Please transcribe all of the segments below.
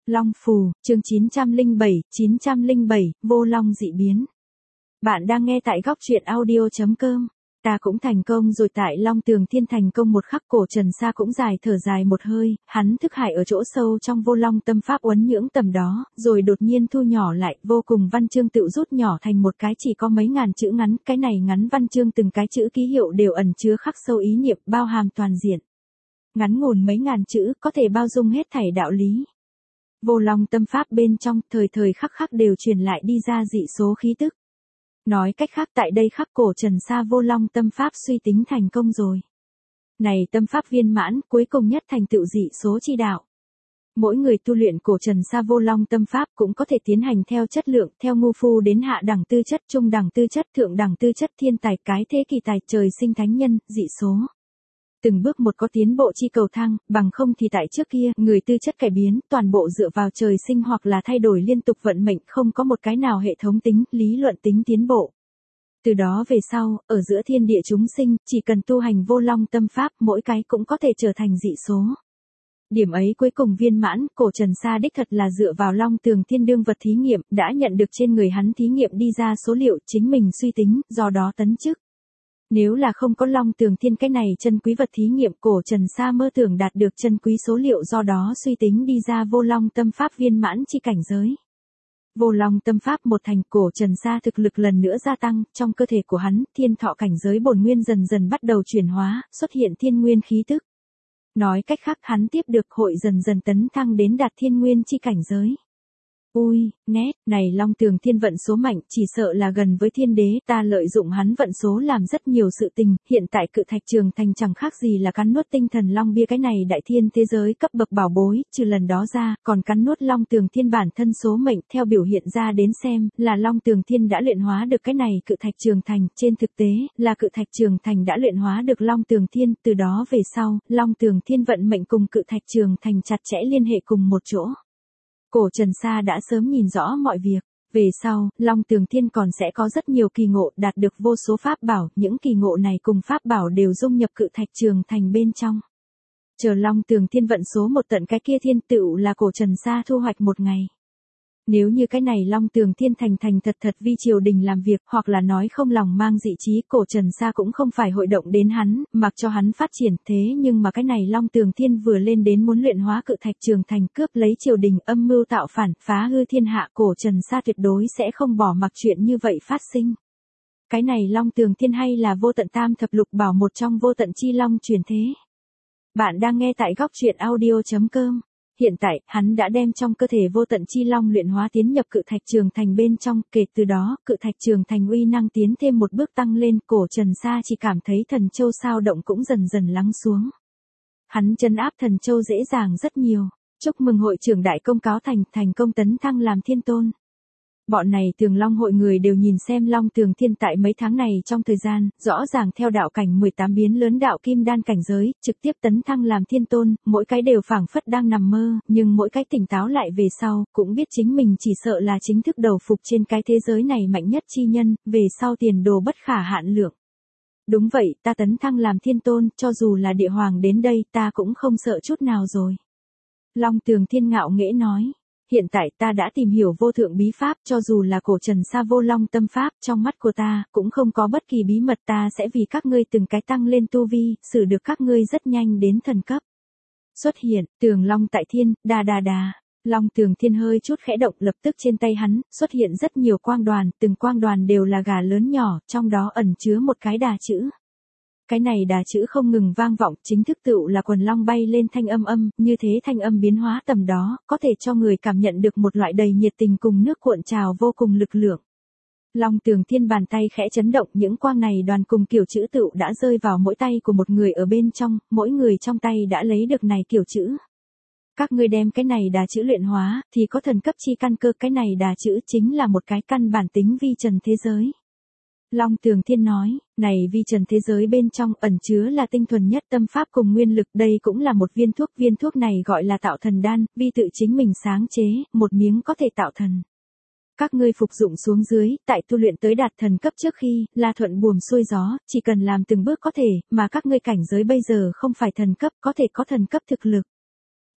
Long Phù, chương 907, Vô Long dị biến. Bạn đang nghe tại góc truyện audio.com. Ta cũng thành công rồi. Tại Long Tường Thiên thành công một khắc, Cổ Trần Sa cũng thở dài một hơi, hắn thức hải ở chỗ sâu trong Vô Long tâm pháp uốn nhưỡng tầm đó, rồi đột nhiên thu nhỏ lại, vô cùng văn chương tự rút nhỏ thành một cái chỉ có mấy ngàn chữ ngắn, cái này ngắn văn chương từng cái chữ ký hiệu đều ẩn chứa khắc sâu ý niệm, bao hàm toàn diện. Ngắn ngủn mấy ngàn chữ, có thể bao dung hết thảy đạo lý. Vô Long tâm pháp bên trong, thời thời khắc khắc đều truyền lại đi ra dị số khí tức. Nói cách khác, tại đây khắc Cổ Trần Sa Vô Long tâm pháp suy tính thành công rồi. Này tâm pháp viên mãn, cuối cùng nhất thành tựu dị số chi đạo. Mỗi người tu luyện Cổ Trần Sa Vô Long tâm pháp cũng có thể tiến hành theo chất lượng, theo ngu phu đến hạ đẳng tư chất, trung đẳng tư chất, thượng đẳng tư chất, thiên tài, cái thế kỳ tài, trời sinh thánh nhân, dị số. Từng bước một có tiến bộ chi cầu thang, bằng không thì tại trước kia, người tư chất cải biến, toàn bộ dựa vào trời sinh hoặc là thay đổi liên tục vận mệnh, không có một cái nào hệ thống tính, lý luận tính tiến bộ. Từ đó về sau, ở giữa thiên địa chúng sinh, chỉ cần tu hành Vô Long tâm pháp, mỗi cái cũng có thể trở thành dị số. Điểm ấy cuối cùng viên mãn, Cổ Trần Sa đích thật là dựa vào Long Tường Thiên đương vật thí nghiệm, đã nhận được trên người hắn thí nghiệm đi ra số liệu, chính mình suy tính, do đó tấn chức. Nếu là không có Long Tường Thiên cái này chân quý vật thí nghiệm, Cổ Trần Sa mơ tưởng đạt được chân quý số liệu, do đó suy tính đi ra Vô Long tâm pháp viên mãn chi cảnh giới. Vô Long tâm pháp một thành, Cổ Trần Sa thực lực lần nữa gia tăng, trong cơ thể của hắn, thiên thọ cảnh giới bổn nguyên dần dần bắt đầu chuyển hóa, xuất hiện thiên nguyên khí tức. Nói cách khác, hắn tiếp được hội dần dần tấn thăng đến đạt thiên nguyên chi cảnh giới. Ui, nét, này Long Tường Thiên vận số mạnh, chỉ sợ là gần với thiên đế, ta lợi dụng hắn vận số làm rất nhiều sự tình, hiện tại Cự Thạch Trường Thành chẳng khác gì là cắn nuốt tinh thần Long Bia, cái này đại thiên thế giới cấp bậc bảo bối, trừ lần đó ra, còn cắn nuốt Long Tường Thiên bản thân số mệnh, theo biểu hiện ra đến xem, là Long Tường Thiên đã luyện hóa được cái này Cự Thạch Trường Thành, trên thực tế, là Cự Thạch Trường Thành đã luyện hóa được Long Tường Thiên, từ đó về sau, Long Tường Thiên vận mệnh cùng Cự Thạch Trường Thành chặt chẽ liên hệ cùng một chỗ. Cổ Trần Sa đã sớm nhìn rõ mọi việc, về sau, Long Tường Thiên còn sẽ có rất nhiều kỳ ngộ, đạt được vô số pháp bảo, những kỳ ngộ này cùng pháp bảo đều dung nhập Cự Thạch Trường Thành bên trong. Chờ Long Tường Thiên vận số một tận cái kia thiên tựu là Cổ Trần Sa thu hoạch một ngày. Nếu như cái này Long Tường Thiên thành thật vì triều đình làm việc, hoặc là nói không lòng mang dị chí, Cổ Trần Sa cũng không phải hội động đến hắn, mặc cho hắn phát triển, thế nhưng mà cái này Long Tường Thiên vừa lên đến muốn luyện hóa Cự Thạch Trường Thành, cướp lấy triều đình, âm mưu tạo phản, phá hư thiên hạ, Cổ Trần Sa tuyệt đối sẽ không bỏ mặc chuyện như vậy phát sinh. Cái này Long Tường Thiên hay là vô tận tam thập lục bảo một trong vô tận chi long truyền thế. Bạn đang nghe tại góc truyện audio.com. Hiện tại, hắn đã đem trong cơ thể vô tận chi long luyện hóa tiến nhập Cự Thạch Trường Thành bên trong, kể từ đó, Cự Thạch Trường Thành uy năng tiến thêm một bước tăng lên, Cổ Trần Sa chỉ cảm thấy thần châu sao động cũng dần dần lắng xuống. Hắn trấn áp thần châu dễ dàng rất nhiều. Chúc mừng hội trưởng đại công cáo thành công tấn thăng làm thiên tôn. Bọn này Tường Long hội người đều nhìn xem Long Tường Thiên tại mấy tháng này trong thời gian, rõ ràng theo đạo cảnh 18 biến lớn đạo kim đan cảnh giới, trực tiếp tấn thăng làm thiên tôn, mỗi cái đều phảng phất đang nằm mơ, nhưng mỗi cái tỉnh táo lại về sau, cũng biết chính mình chỉ sợ là chính thức đầu phục trên cái thế giới này mạnh nhất chi nhân, về sau tiền đồ bất khả hạn lượng. Đúng vậy, ta tấn thăng làm thiên tôn, cho dù là địa hoàng đến đây, ta cũng không sợ chút nào rồi. Long Tường Thiên ngạo nghễ nói. Hiện tại ta đã tìm hiểu vô thượng bí pháp, cho dù là Cổ Trần Sa Vô Long tâm pháp, trong mắt của ta, cũng không có bất kỳ bí mật, ta sẽ vì các ngươi từng cái tăng lên tu vi, xử được các ngươi rất nhanh đến thần cấp. Xuất hiện, Tường Long tại thiên, đà. Long Tường Thiên hơi chút khẽ động, lập tức trên tay hắn, xuất hiện rất nhiều quang đoàn, từng quang đoàn đều là gà lớn nhỏ, trong đó ẩn chứa một cái đà chữ. Cái này đà chữ không ngừng vang vọng, chính thức tựu là quần long bay lên thanh âm, như thế thanh âm biến hóa tầm đó, có thể cho người cảm nhận được một loại đầy nhiệt tình cùng nước cuộn trào vô cùng lực lượng. Long Tường Thiên bàn tay khẽ chấn động, những quang này đoàn cùng kiểu chữ tựu đã rơi vào mỗi tay của một người ở bên trong, mỗi người trong tay đã lấy được này kiểu chữ. Các ngươi đem cái này đà chữ luyện hóa, thì có thần cấp chi căn cơ, cái này đà chữ chính là một cái căn bản tính vi trần thế giới. Long Tường Thiên nói, này vi trần thế giới bên trong ẩn chứa là tinh thuần nhất tâm pháp cùng nguyên lực, đây cũng là một viên thuốc này gọi là tạo thần đan, vi tự chính mình sáng chế, một miếng có thể tạo thần. Các ngươi phục dụng xuống dưới, tại tu luyện tới đạt thần cấp trước khi, là thuận buồm xuôi gió, chỉ cần làm từng bước có thể, mà các ngươi cảnh giới bây giờ không phải thần cấp, có thể có thần cấp thực lực.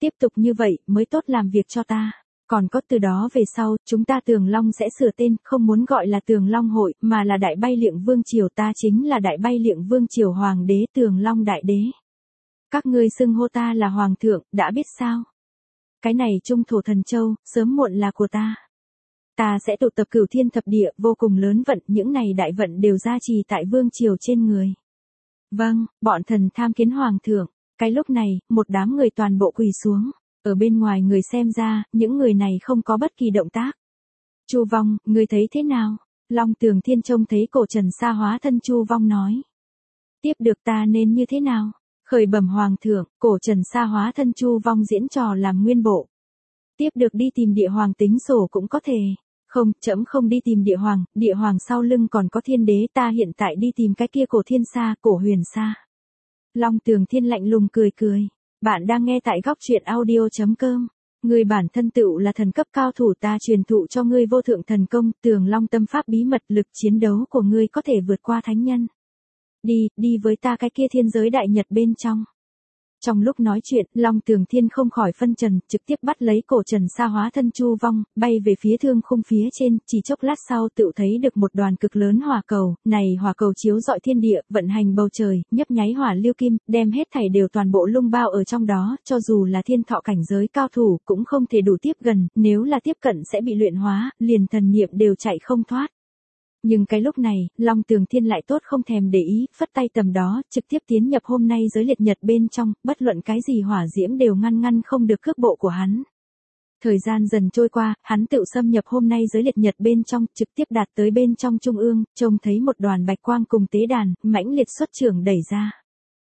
Tiếp tục như vậy mới tốt làm việc cho ta. Còn có từ đó về sau, chúng ta Tường Long sẽ sửa tên, không muốn gọi là Tường Long hội, mà là Đại Bay Liệng Vương Triều, ta chính là Đại Bay Liệng Vương Triều Hoàng đế Tường Long Đại Đế. Các ngươi xưng hô ta là Hoàng thượng, đã biết sao? Cái này Trung Thổ Thần Châu, sớm muộn là của ta. Ta sẽ tụ tập cửu thiên thập địa, vô cùng lớn vận, những này đại vận đều gia trì tại Vương Triều trên người. Vâng, bọn thần tham kiến Hoàng thượng. Cái lúc này, một đám người toàn bộ quỳ xuống. Ở bên ngoài người xem ra, những người này không có bất kỳ động tác. Chu Vong, ngươi thấy thế nào? Long Tường Thiên trông thấy cổ Trần Sa hóa thân Chu Vong nói. Tiếp được ta nên như thế nào? Khởi bẩm Hoàng thượng, cổ Trần Sa hóa thân Chu Vong diễn trò làm nguyên bộ. Tiếp được đi tìm địa hoàng tính sổ cũng có thể. Không, trẫm không đi tìm địa hoàng sau lưng còn có thiên đế, ta hiện tại đi tìm cái kia cổ thiên sa, cổ huyền sa. Long Tường Thiên lạnh lùng cười cười. Bạn đang nghe tại góc truyện audio.com. Ngươi bản thân tựu là thần cấp cao thủ, ta truyền thụ cho ngươi vô thượng thần công, Tường Long tâm pháp bí mật, lực chiến đấu của ngươi có thể vượt qua thánh nhân. Đi với ta cái kia thiên giới đại nhật bên trong. Trong lúc nói chuyện, Long Tường Thiên không khỏi phân trần, trực tiếp bắt lấy cổ Trần Sa hóa thân Chu Vong, bay về phía thương khung phía trên, chỉ chốc lát sau tự thấy được một đoàn cực lớn hỏa cầu, này hỏa cầu chiếu rọi thiên địa, vận hành bầu trời, nhấp nháy hỏa lưu kim, đem hết thảy đều toàn bộ lung bao ở trong đó, cho dù là thiên thọ cảnh giới cao thủ, cũng không thể đủ tiếp gần, nếu là tiếp cận sẽ bị luyện hóa, liền thần niệm đều chạy không thoát. Nhưng cái lúc này, Long Tường Thiên lại tốt không thèm để ý, phất tay tầm đó, trực tiếp tiến nhập hôm nay giới liệt nhật bên trong, bất luận cái gì hỏa diễm đều ngăn không được cước bộ của hắn. Thời gian dần trôi qua, hắn tự xâm nhập hôm nay giới liệt nhật bên trong, trực tiếp đạt tới bên trong trung ương, trông thấy một đoàn bạch quang cùng tế đàn, mãnh liệt xuất trưởng đẩy ra.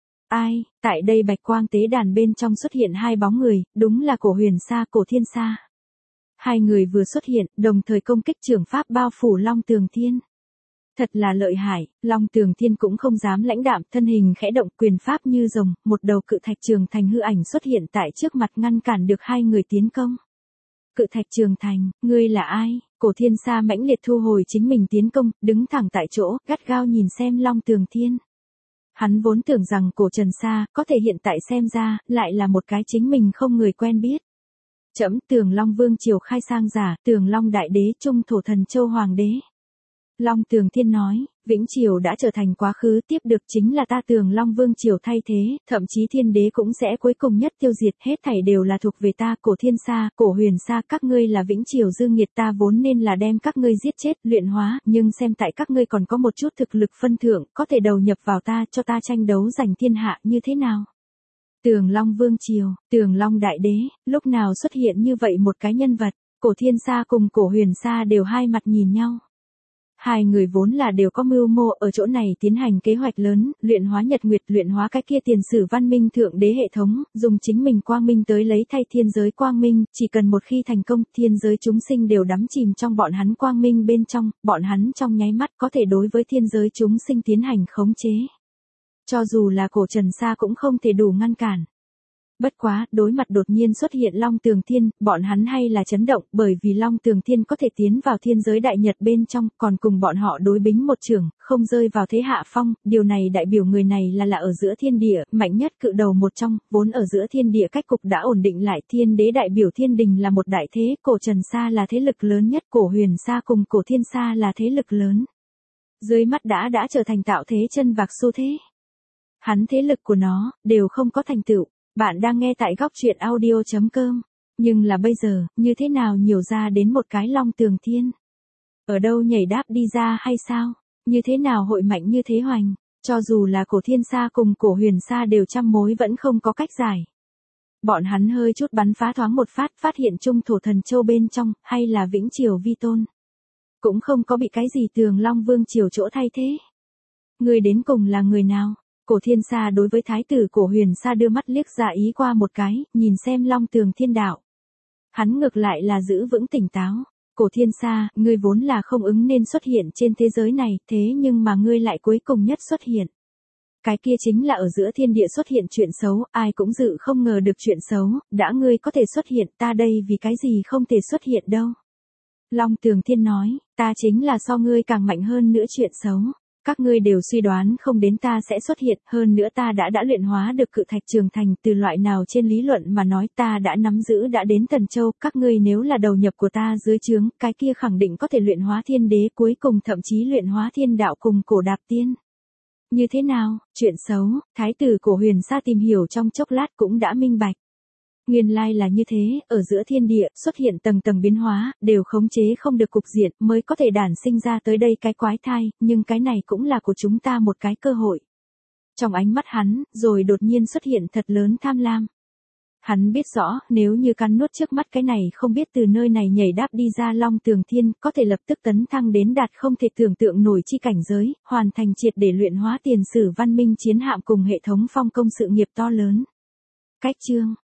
Ai, tại đây bạch quang tế đàn bên trong xuất hiện hai bóng người, đúng là cổ huyền sa, cổ thiên sa. Hai người vừa xuất hiện, đồng thời công kích trưởng pháp bao phủ Long Tường Thiên. Thật là lợi hại, Long Tường Thiên cũng không dám lãnh đạm, thân hình khẽ động, quyền pháp như rồng, một đầu cự thạch trường thành hư ảnh xuất hiện tại trước mặt ngăn cản được hai người tiến công. Cự thạch trường thành, ngươi là ai? Cổ thiên sa mãnh liệt thu hồi chính mình tiến công, đứng thẳng tại chỗ, gắt gao nhìn xem Long Tường Thiên. Hắn vốn tưởng rằng cổ Trần Sa, có thể hiện tại xem ra, lại là một cái chính mình không người quen biết. Trẫm Tường Long Vương triều khai sang giả, Tường Long Đại Đế, Trung Thổ Thần Châu Hoàng đế. Long Tường Thiên nói, Vĩnh Triều đã trở thành quá khứ, tiếp được chính là ta Tường Long Vương Triều thay thế, thậm chí thiên đế cũng sẽ cuối cùng nhất tiêu diệt, hết thảy đều là thuộc về ta, cổ thiên sa, cổ huyền sa, các ngươi là Vĩnh Triều dương nghiệt, ta vốn nên là đem các ngươi giết chết, luyện hóa, nhưng xem tại các ngươi còn có một chút thực lực phân thượng, có thể đầu nhập vào ta, cho ta tranh đấu giành thiên hạ như thế nào? Tường Long Vương Triều, Tường Long Đại Đế, lúc nào xuất hiện như vậy một cái nhân vật, cổ thiên sa cùng cổ huyền sa đều hai mặt nhìn nhau. Hai người vốn là đều có mưu mô ở chỗ này tiến hành kế hoạch lớn, luyện hóa nhật nguyệt, luyện hóa cái kia tiền sử văn minh thượng đế hệ thống, dùng chính mình quang minh tới lấy thay thiên giới quang minh, chỉ cần một khi thành công, thiên giới chúng sinh đều đắm chìm trong bọn hắn quang minh bên trong, bọn hắn trong nháy mắt có thể đối với thiên giới chúng sinh tiến hành khống chế. Cho dù là cổ Trần Sa cũng không thể đủ ngăn cản. Bất quá, đối mặt đột nhiên xuất hiện Long Tường Thiên, bọn hắn hay là chấn động, bởi vì Long Tường Thiên có thể tiến vào thiên giới đại nhật bên trong, còn cùng bọn họ đối bính một trường, không rơi vào thế hạ phong, điều này đại biểu người này là ở giữa thiên địa, mạnh nhất cự đầu một trong, vốn ở giữa thiên địa cách cục đã ổn định lại, thiên đế đại biểu thiên đình là một đại thế, cổ Trần Sa là thế lực lớn nhất, cổ huyền sa cùng cổ thiên sa là thế lực lớn. Dưới mắt đã trở thành tạo thế chân vạc xu thế. Hắn thế lực của nó, đều không có thành tựu. Bạn đang nghe tại góc truyện audio.com. Nhưng là bây giờ, như thế nào nhiều ra đến một cái Long Tường Thiên? Ở đâu nhảy đáp đi ra hay sao? Như thế nào hội mạnh như thế hoành? Cho dù là cổ thiên sa cùng cổ huyền sa đều trăm mối vẫn không có cách giải. Bọn hắn hơi chút bắn phá thoáng một phát hiện Trung Thổ Thần Châu bên trong, hay là Vĩnh Triều vi tôn. Cũng không có bị cái gì Tường Long Vương Triều chỗ thay thế. Người đến cùng là người nào? Cổ thiên sa đối với thái tử cổ huyền sa đưa mắt liếc ra ý qua một cái, nhìn xem Long Tường Thiên đạo. Hắn ngược lại là giữ vững tỉnh táo. Cổ thiên sa, ngươi vốn là không ứng nên xuất hiện trên thế giới này, thế nhưng mà ngươi lại cuối cùng nhất xuất hiện. Cái kia chính là ở giữa thiên địa xuất hiện chuyện xấu, ai cũng dự không ngờ được chuyện xấu, đã ngươi có thể xuất hiện, ta đây vì cái gì không thể xuất hiện đâu. Long Tường Thiên nói, ta chính là so ngươi càng mạnh hơn nữa chuyện xấu. Các ngươi đều suy đoán không đến ta sẽ xuất hiện, hơn nữa ta đã luyện hóa được cự thạch trường thành, từ loại nào trên lý luận mà nói ta đã nắm giữ đã đến Thần Châu, các ngươi nếu là đầu nhập của ta dưới trướng, cái kia khẳng định có thể luyện hóa thiên đế, cuối cùng thậm chí luyện hóa thiên đạo cùng cổ đạp tiên. Như thế nào, chuyện xấu, thái tử cổ Huyền Sa tìm hiểu trong chốc lát cũng đã minh bạch. Nguyên lai là như thế, ở giữa thiên địa, xuất hiện tầng tầng biến hóa, đều khống chế không được cục diện, mới có thể đản sinh ra tới đây cái quái thai, nhưng cái này cũng là của chúng ta một cái cơ hội. Trong ánh mắt hắn, rồi đột nhiên xuất hiện thật lớn tham lam. Hắn biết rõ, nếu như cắn nuốt trước mắt cái này không biết từ nơi này nhảy đáp đi ra Long Tường Thiên, có thể lập tức tấn thăng đến đạt không thể tưởng tượng nổi chi cảnh giới, hoàn thành triệt để luyện hóa tiền sử văn minh chiến hạm cùng hệ thống phong công sự nghiệp to lớn. Cách chương